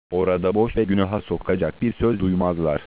Orada boş ve günaha sokacak bir söz duymazlar.